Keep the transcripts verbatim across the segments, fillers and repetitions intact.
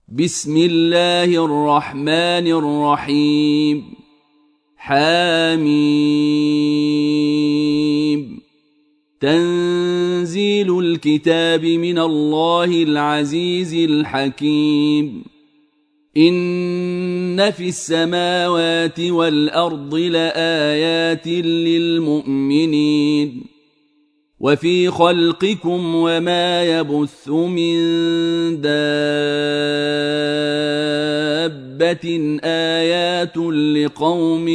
بسم الله الرحمن الرحيم. حميم. تنزيل الكتاب من الله العزيز الحكيم. إن في السماوات والأرض لآيات للمؤمنين وفي خلقكم وما يبث من دابة آيات لقوم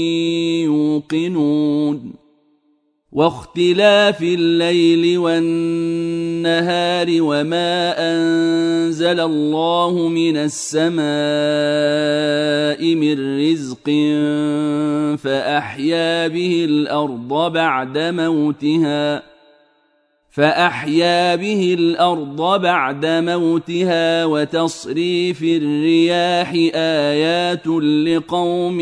يوقنون واختلاف الليل والنهار وما أنزل الله من السماء من رزق فأحيا به الأرض بعد موتها فأحيا به الأرض بعد موتها وتصريف الرياح آيات لقوم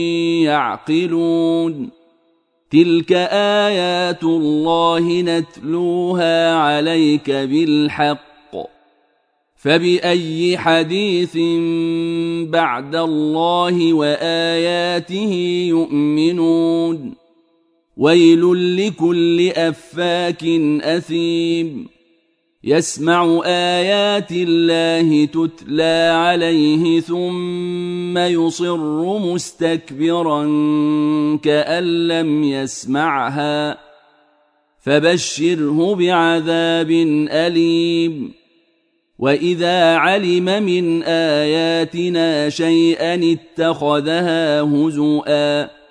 يعقلون تلك آيات الله نتلوها عليك بالحق فبأي حديث بعد الله وآياته يؤمنون ويل لكل أفاك أثيم يسمع آيات الله تتلى عليه ثم يصر مستكبرا كأن لم يسمعها فبشره بعذاب أليم وإذا علم من آياتنا شيئا اتخذها هزؤا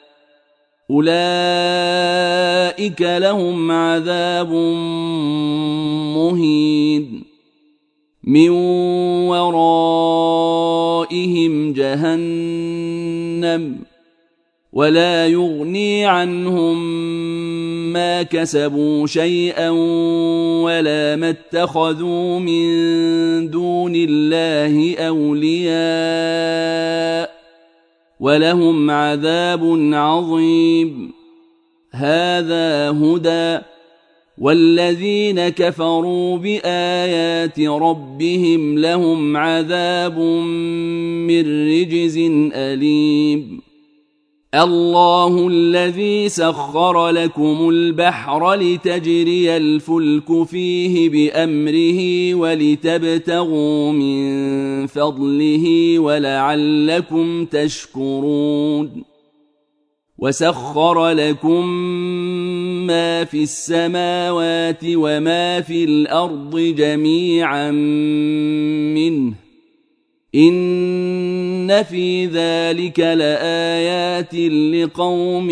أولئك لهم عذاب مهين من ورائهم جهنم ولا يغني عنهم ما كسبوا شيئا ولا ما اتخذوا من دون الله أولياء ولهم عذاب عظيم هذا هدى والذين كفروا بآيات ربهم لهم عذاب من رجز أليم الله الذي سخر لكم البحر لتجري الفلك فيه بأمره ولتبتغوا من فضله ولعلكم تشكرون وسخر لكم ما في السماوات وما في الأرض جميعا منه إن في ذلك لآيات لقوم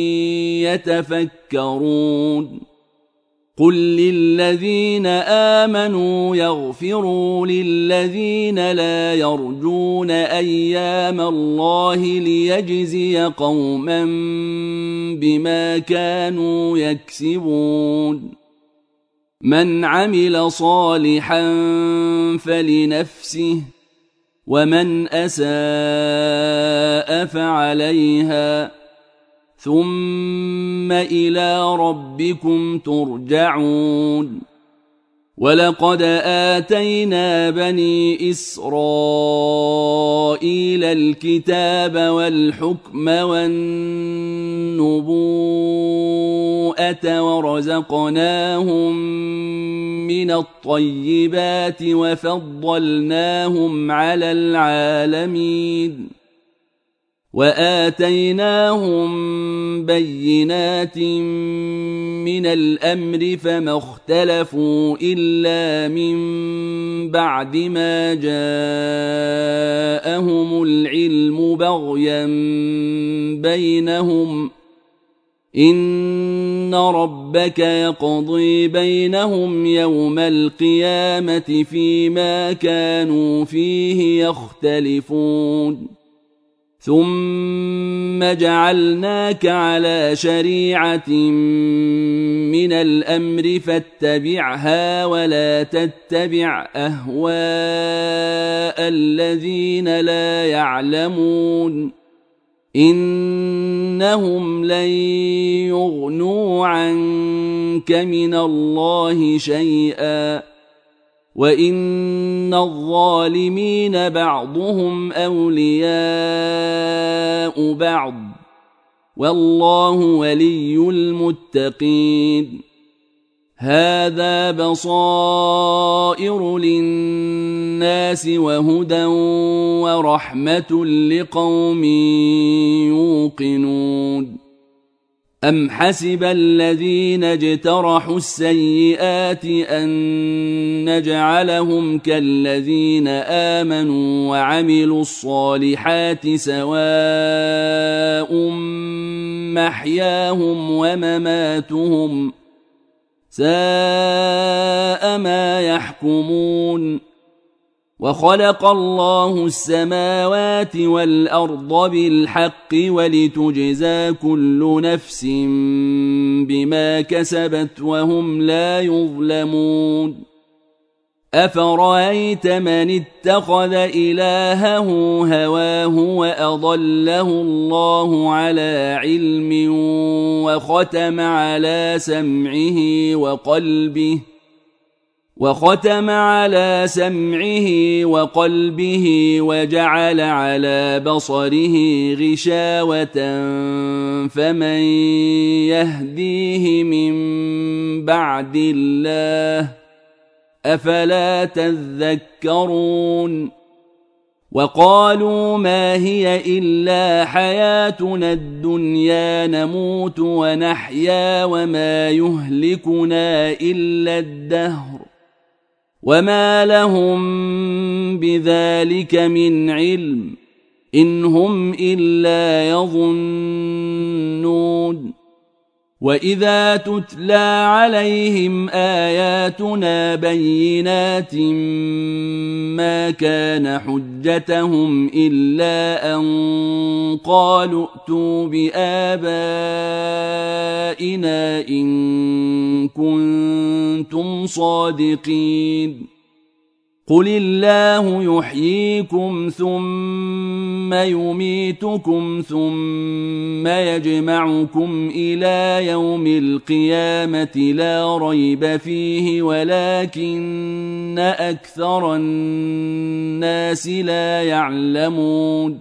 يتفكرون قل للذين آمنوا يغفروا للذين لا يرجون أيام الله ليجزي قوما بما كانوا يكسبون من عمل صالحا فلنفسه ومن أساء فعليها ثم إلى ربكم ترجعون ولقد آتينا بني إسرائيل الكتاب والحكم والنبوءة ورزقناهم من الطيبات وفضلناهم على العالمين وآتيناهم بينات من الأمر فما اختلفوا إلا من بعد ما جاءهم العلم بغيا بينهم إن ربك يقضي بينهم يوم القيامة فيما كانوا فيه يختلفون ثم جعلناك على شريعة من الأمر فاتبعها ولا تتبع أهواء الذين لا يعلمون إنهم لن يغنوا عنك من الله شيئا وإن الظالمين بعضهم أولياء بعض والله ولي المتقين هذا بصائر للناس وهدى ورحمة لقوم يوقنون أم حسب الذين اجترحوا السيئات أن نجعلهم كالذين آمنوا وعملوا الصالحات سواء محياهم ومماتهم ساء ما يحكمون وخلق الله السماوات والأرض بالحق ولتجزى كل نفس بما كسبت وهم لا يظلمون أفرأيت من اتخذ إلهه هواه وأضله الله على علم وختم على سمعه وقلبه وختم على سمعه وقلبه وجعل على بصره غشاوة فمن يهديه من بعد الله أفلا تذكرون وقالوا ما هي إلا حياتنا الدنيا نموت ونحيا وما يهلكنا إلا الدهر وما لهم بذلك من علم إن هم إلا يظنون وإذا تتلى عليهم آياتنا بينات ما كان حجتهم إلا أن قالوا ائتوا بآبائنا إن كنتم صادقين قل الله يحييكم ثم يميتكم ثم يجمعكم إلى يوم القيامة لا ريب فيه ولكن أكثر الناس لا يعلمون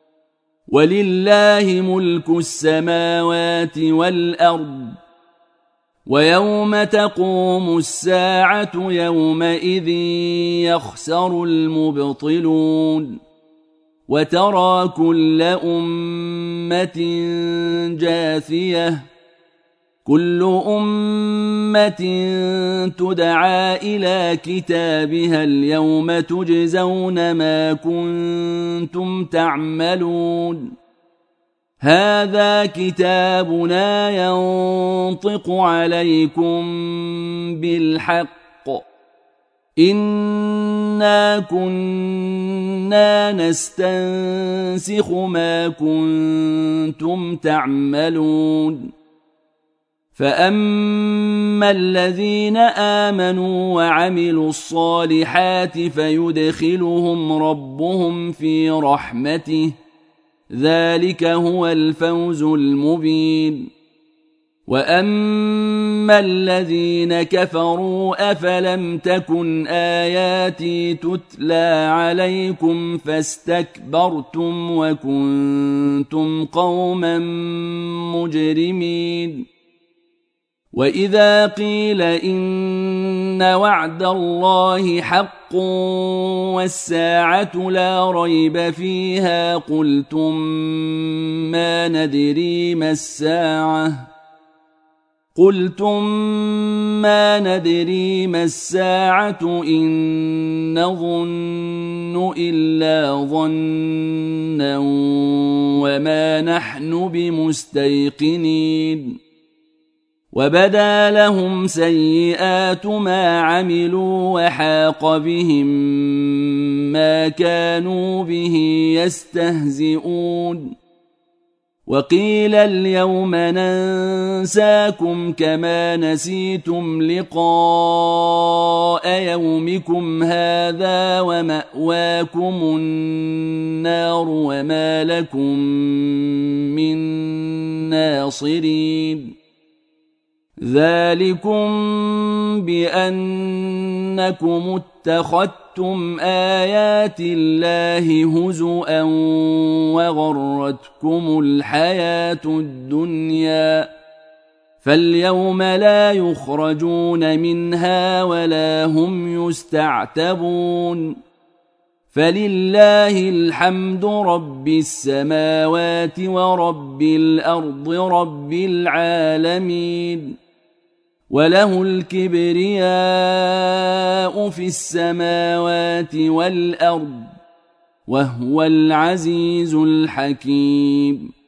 ولله ملك السماوات والأرض ويوم تقوم الساعة يومئذ يخسر المبطلون وترى كل أمة جاثية كل أمة تدعى إلى كتابها اليوم تجزون ما كنتم تعملون هذا كتابنا ينطق عليكم بالحق إنا كنا نستنسخ ما كنتم تعملون فأما الذين آمنوا وعملوا الصالحات فيدخلهم ربهم في رحمته ذلك هو الفوز المبين وأما الذين كفروا أفلم تكن آياتي تتلى عليكم فاستكبرتم وكنتم قوما مجرمين وإذا قيل إن وعد الله حق والساعة لا ريب فيها قلتم ما ندري ما الساعة قلتم ما ندري ما الساعة إن نظن إلا ظنا وما نحن بمستيقنين وبدا لهم سيئات ما عملوا وحاق بهم ما كانوا به يستهزئون وقيل اليوم ننساكم كما نسيتم لقاء يومكم هذا ومأواكم النار وما لكم من ناصرين ذلكم بأنكم اتخذتم آيات الله هزؤا وغرتكم الحياة الدنيا فاليوم لا يخرجون منها ولا هم يستعتبون فلله الحمد رب السماوات ورب الأرض رب العالمين وله الكبرياء في السماوات والأرض وهو العزيز الحكيم